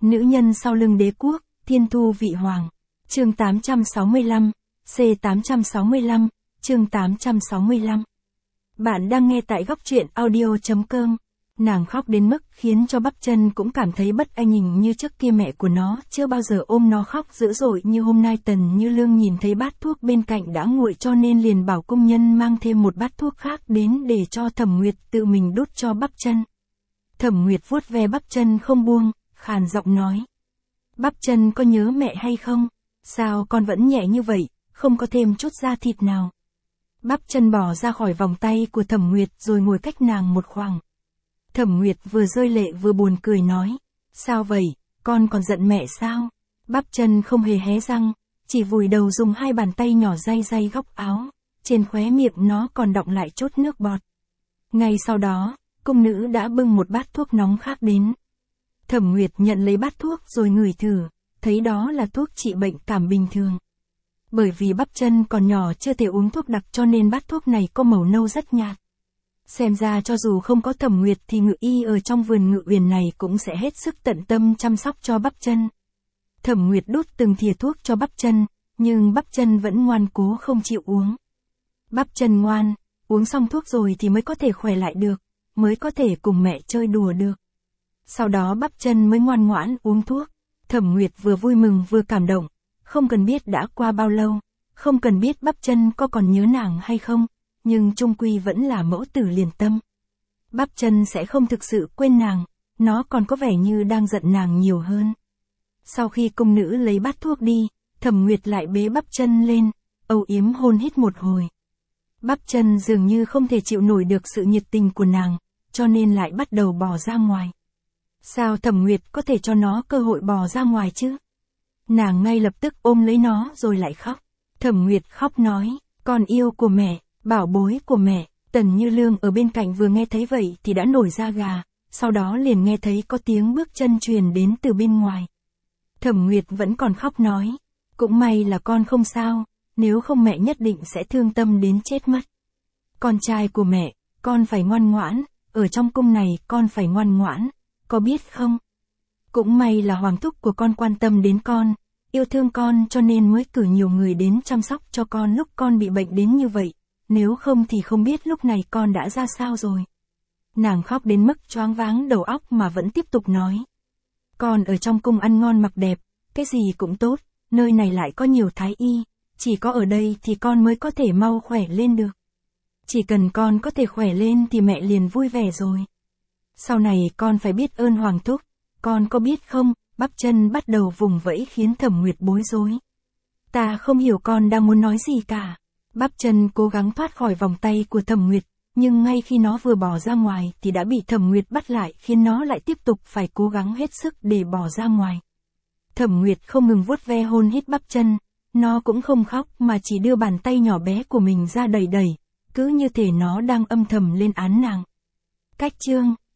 Nữ nhân sau lưng đế quốc, thiên thu vị hoàng. Chương 865, C865, chương 865. Bạn đang nghe tại góc truyện audio.com. Nàng khóc đến mức khiến cho bắp chân cũng cảm thấy bất an, nhìn như trước kia mẹ của nó chưa bao giờ ôm nó khóc dữ dội như hôm nay. Tần Như Lương nhìn thấy bát thuốc bên cạnh đã nguội cho nên liền bảo công nhân mang thêm một bát thuốc khác đến để cho Thẩm Nguyệt tự mình đút cho bắp chân. Thẩm Nguyệt vuốt ve bắp chân không buông, khàn giọng nói. Bắp chân có nhớ mẹ hay không? Sao con vẫn nhẹ như vậy, không có thêm chút da thịt nào? Bắp chân bỏ ra khỏi vòng tay của Thẩm Nguyệt rồi ngồi cách nàng một khoảng. Thẩm Nguyệt vừa rơi lệ vừa buồn cười nói. Sao vậy, con còn giận mẹ sao? Bắp chân không hề hé răng, chỉ vùi đầu dùng hai bàn tay nhỏ day day góc áo, trên khóe miệng nó còn đọng lại chút nước bọt. Ngay sau đó, cung nữ đã bưng một bát thuốc nóng khác đến. Thẩm Nguyệt nhận lấy bát thuốc rồi ngửi thử, thấy đó là thuốc trị bệnh cảm bình thường. Bởi vì bắp chân còn nhỏ chưa thể uống thuốc đặc cho nên bát thuốc này có màu nâu rất nhạt. Xem ra cho dù không có Thẩm Nguyệt thì Ngự Y ở trong vườn Ngự Uyển này cũng sẽ hết sức tận tâm chăm sóc cho bắp chân. Thẩm Nguyệt đút từng thìa thuốc cho bắp chân, nhưng bắp chân vẫn ngoan cố không chịu uống. Bắp chân ngoan, uống xong thuốc rồi thì mới có thể khỏe lại được, mới có thể cùng mẹ chơi đùa được. Sau đó bắp chân mới ngoan ngoãn uống thuốc. Thẩm Nguyệt vừa vui mừng vừa cảm động, không cần biết đã qua bao lâu, không cần biết bắp chân có còn nhớ nàng hay không, nhưng chung quy vẫn là mẫu tử liền tâm. Bắp chân sẽ không thực sự quên nàng, nó còn có vẻ như đang giận nàng nhiều hơn. Sau khi cung nữ lấy bát thuốc đi, Thẩm Nguyệt lại bế bắp chân lên, âu yếm hôn hít một hồi. Bắp chân dường như không thể chịu nổi được sự nhiệt tình của nàng, cho nên lại bắt đầu bò ra ngoài. Sao Thẩm Nguyệt có thể cho nó cơ hội bò ra ngoài chứ? Nàng ngay lập tức ôm lấy nó rồi lại khóc. Thẩm Nguyệt khóc nói, con yêu của mẹ, bảo bối của mẹ. Tần Như Lương ở bên cạnh vừa nghe thấy vậy thì đã nổi da gà, sau đó liền nghe thấy có tiếng bước chân truyền đến từ bên ngoài. Thẩm Nguyệt vẫn còn khóc nói, cũng may là con không sao, nếu không mẹ nhất định sẽ thương tâm đến chết mất. Con trai của mẹ, con phải ngoan ngoãn, ở trong cung này con phải ngoan ngoãn, có biết không? Cũng may là hoàng thúc của con quan tâm đến con, yêu thương con cho nên mới cử nhiều người đến chăm sóc cho con lúc con bị bệnh đến như vậy, nếu không thì không biết lúc này con đã ra sao rồi. Nàng khóc đến mức choáng váng đầu óc mà vẫn tiếp tục nói. Con ở trong cung ăn ngon mặc đẹp, cái gì cũng tốt, nơi này lại có nhiều thái y, chỉ có ở đây thì con mới có thể mau khỏe lên được. Chỉ cần con có thể khỏe lên thì mẹ liền vui vẻ rồi. Sau này con phải biết ơn hoàng thúc, con có biết không? Bắp chân bắt đầu vùng vẫy khiến Thẩm Nguyệt bối rối. Ta không hiểu con đang muốn nói gì cả. Bắp chân cố gắng thoát khỏi vòng tay của Thẩm Nguyệt, nhưng ngay khi nó vừa bỏ ra ngoài thì đã bị Thẩm Nguyệt bắt lại khiến nó lại tiếp tục phải cố gắng hết sức để bỏ ra ngoài. Thẩm Nguyệt không ngừng vuốt ve hôn hít bắp chân, nó cũng không khóc mà chỉ đưa bàn tay nhỏ bé của mình ra đẩy đẩy, cứ như thể nó đang âm thầm lên án nàng. Cách chương